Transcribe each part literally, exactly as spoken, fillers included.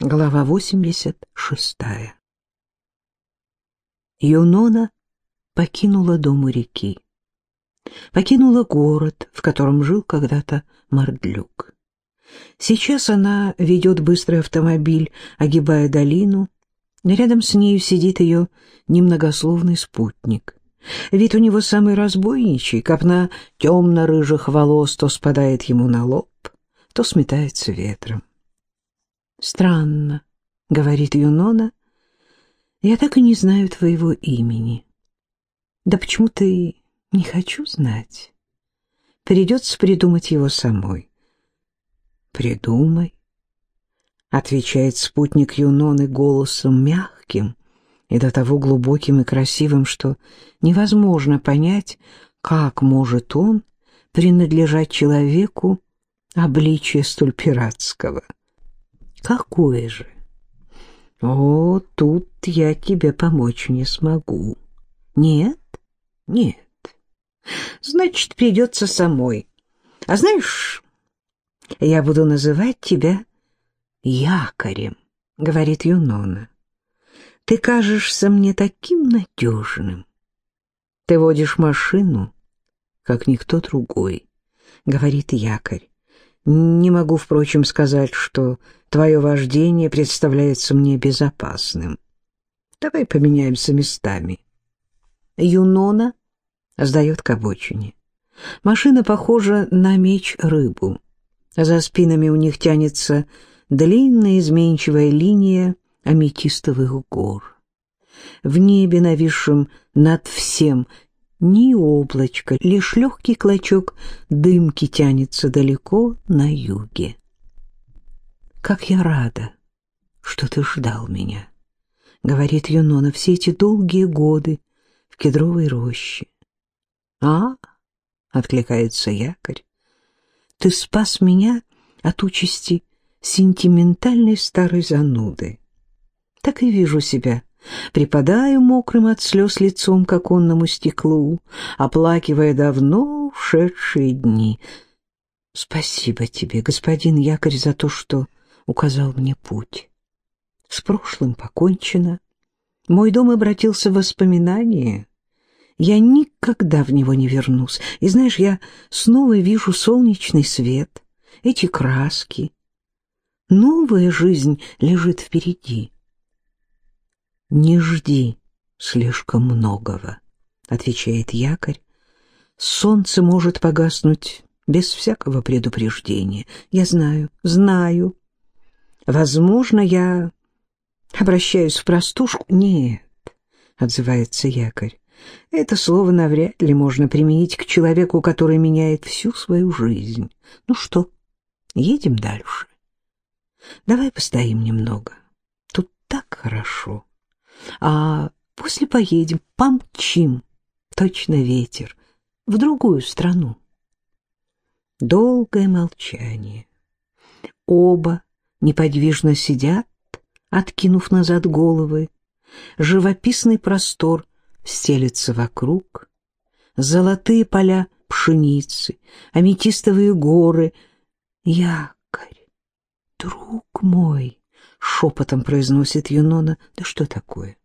Глава восемьдесят шестая. Юнона покинула дом у реки. Покинула город, в котором жил когда-то Мардлюк. Сейчас она ведет быстрый автомобиль, огибая долину. Рядом с нею сидит ее немногословный спутник. Вид у него самый разбойничий, копна темно-рыжих волос то спадает ему на лоб, то сметается ветром. «Странно», — говорит Юнона, — «я так и не знаю твоего имени». «Да почему-то и не хочу знать. Придется придумать его самой». «Придумай», — отвечает спутник Юноны голосом мягким и до того глубоким и красивым, что невозможно понять, как может он принадлежать человеку обличия столь пиратского. «Какое же?» «О, тут я тебе помочь не смогу». «Нет? Нет. Значит, придется самой. А знаешь, я буду называть тебя Якорем», — говорит Юнона. «Ты кажешься мне таким надежным. Ты водишь машину, как никто другой», — говорит Якорь. «Не могу, впрочем, сказать, что твое вождение представляется мне безопасным. Давай поменяемся местами». Юнона сдает к обочине. Машина похожа на меч-рыбу. За спинами у них тянется длинная изменчивая линия аметистовых гор. В небе, нависшем над всем, ни облачко, лишь легкий клочок дымки тянется далеко на юге. «Как я рада, что ты ждал меня», — говорит Юнона, — «все эти долгие годы в кедровой роще». «А?» — откликается Якорь. «Ты спас меня от участи сентиментальной старой зануды. Так и вижу себя. Припадаю мокрым от слез лицом к оконному стеклу, оплакивая давно ушедшие дни. Спасибо тебе, господин Якорь, за то, что указал мне путь. С прошлым покончено. Мой дом обратился в воспоминания. Я никогда в него не вернусь. И знаешь, я снова вижу солнечный свет, эти краски. Новая жизнь лежит впереди». «Не жди слишком многого», — отвечает Якорь. «Солнце может погаснуть без всякого предупреждения. Я знаю, знаю. Возможно, я обращаюсь в простушку». «Нет», — отзывается Якорь, — «это слово навряд ли можно применить к человеку, который меняет всю свою жизнь. Ну что, едем дальше? Давай постоим немного. Тут так хорошо. А после поедем, помчим, точно ветер, в другую страну». Долгое молчание. Оба неподвижно сидят, откинув назад головы. Живописный простор стелется вокруг. Золотые поля пшеницы, аметистовые горы. «Якорь, друг мой», — шепотом произносит Юнона. «Да что такое?»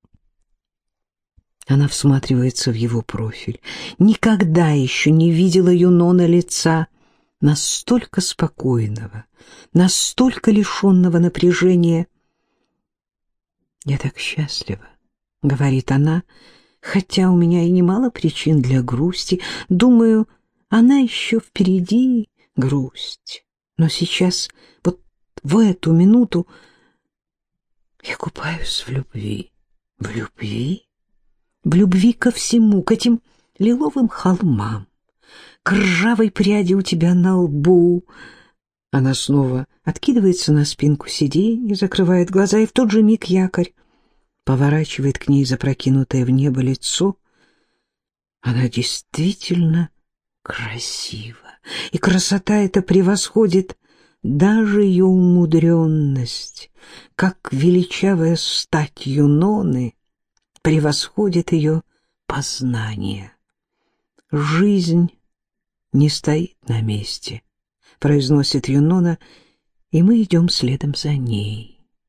Она всматривается в его профиль. Никогда еще не видела Юнона лица настолько спокойного, настолько лишенного напряжения. «Я так счастлива», — говорит она, — «хотя у меня и немало причин для грусти. Думаю, она еще впереди, грусть. Но сейчас, вот в эту минуту, я купаюсь в любви». «В любви?» «В любви ко всему, к этим лиловым холмам, к ржавой пряди у тебя на лбу». Она снова откидывается на спинку сиденья, закрывает глаза, и в тот же миг Якорь поворачивает к ней запрокинутое в небо лицо. Она действительно красива, и красота эта превосходит даже ее умудренность, как величавая стать Юноны превосходит ее познание. «Жизнь не стоит на месте», — произносит Юнона, и мы идем следом за ней.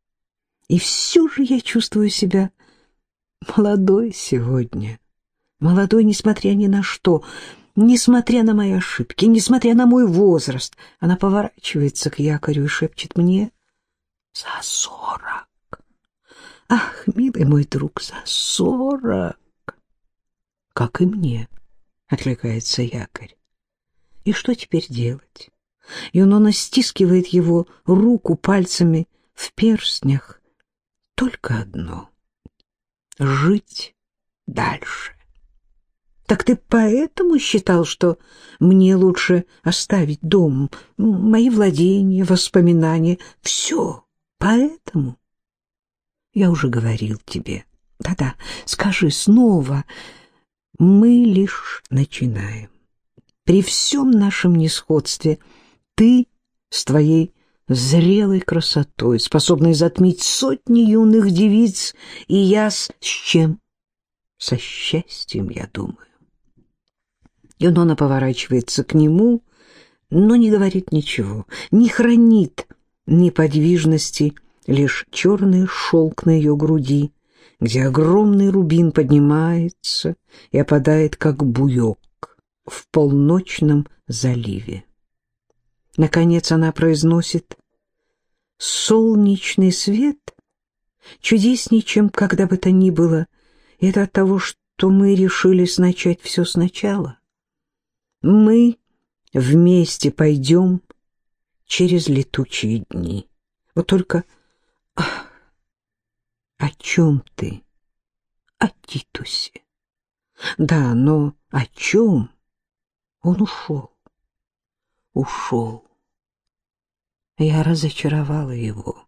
И все же я чувствую себя молодой сегодня. Молодой, несмотря ни на что, несмотря на мои ошибки, несмотря на мой возраст. Она поворачивается к якорю и шепчет мне: «За сорок! Ах, милый мой друг, за сорок!» «Как и мне», — откликается якорь. «И что теперь делать?» Юнона стискивает его руку пальцами в перстнях. Только одно — жить дальше. Так ты поэтому считал, что мне лучше оставить дом, мои владения, воспоминания? Все поэтому? Я уже говорил тебе. Да-да, скажи снова. Мы лишь начинаем. При всем нашем несходстве ты с твоей зрелой красотой, способной затмить сотни юных девиц, и я с, с чем? Со счастьем, я думаю. Юнона поворачивается к нему, но не говорит ничего, не хранит неподвижности, лишь черный шелк на ее груди, где огромный рубин поднимается и опадает, как буйок в полночном заливе. Наконец она произносит: «Солнечный свет чудеснее, чем когда бы то ни было, и это от того, что мы решились начать все сначала. Мы вместе пойдем через летучие дни. Вот только... Ах, о чем ты? О Титусе. Да, но о чем? Он ушел. Ушел. Я разочаровала его.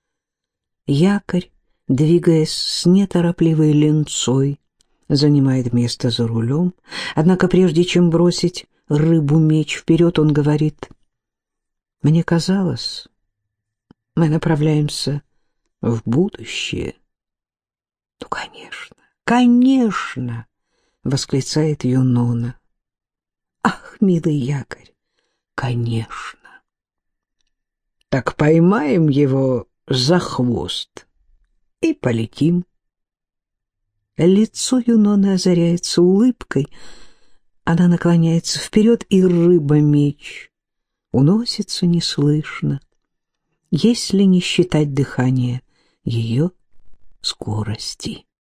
Якорь, двигаясь с неторопливой ленцой, занимает место за рулем. Однако прежде чем бросить рыбу-меч вперед, он говорит: «Мне казалось, мы направляемся в будущее». «Ну, конечно, конечно!» — восклицает Юнона. «Ах, милый якорь, конечно!» «Так поймаем его за хвост и полетим». Лицо Юноны озаряется улыбкой. Она наклоняется вперед, и рыба-меч уносится неслышно, если не считать дыхание ее скорости.